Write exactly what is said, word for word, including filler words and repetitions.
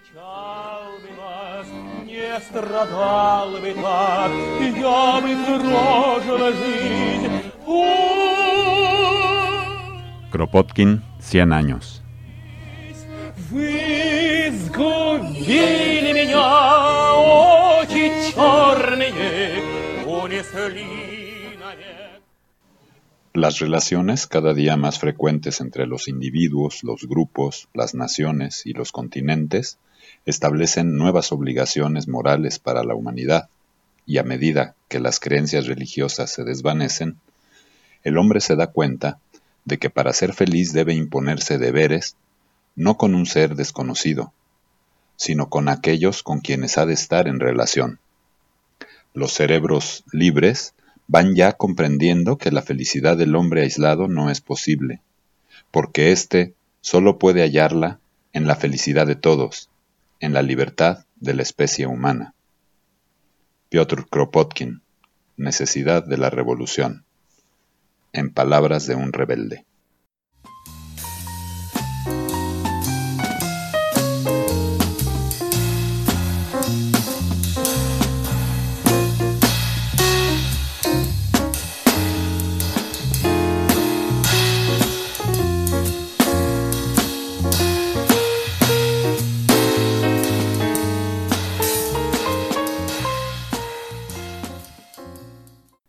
Kropotkin, cien años. Las relaciones cada día más frecuentes entre los individuos, los grupos, las naciones y los continentes establecen nuevas obligaciones morales para la humanidad, y a medida que las creencias religiosas se desvanecen, el hombre se da cuenta de que para ser feliz debe imponerse deberes no con un ser desconocido, sino con aquellos con quienes ha de estar en relación. Los cerebros libres van ya comprendiendo que la felicidad del hombre aislado no es posible, porque éste solo puede hallarla en la felicidad de todos, en la libertad de la especie humana. Piotr Kropotkin, Necesidad de la revolución. En palabras de un rebelde.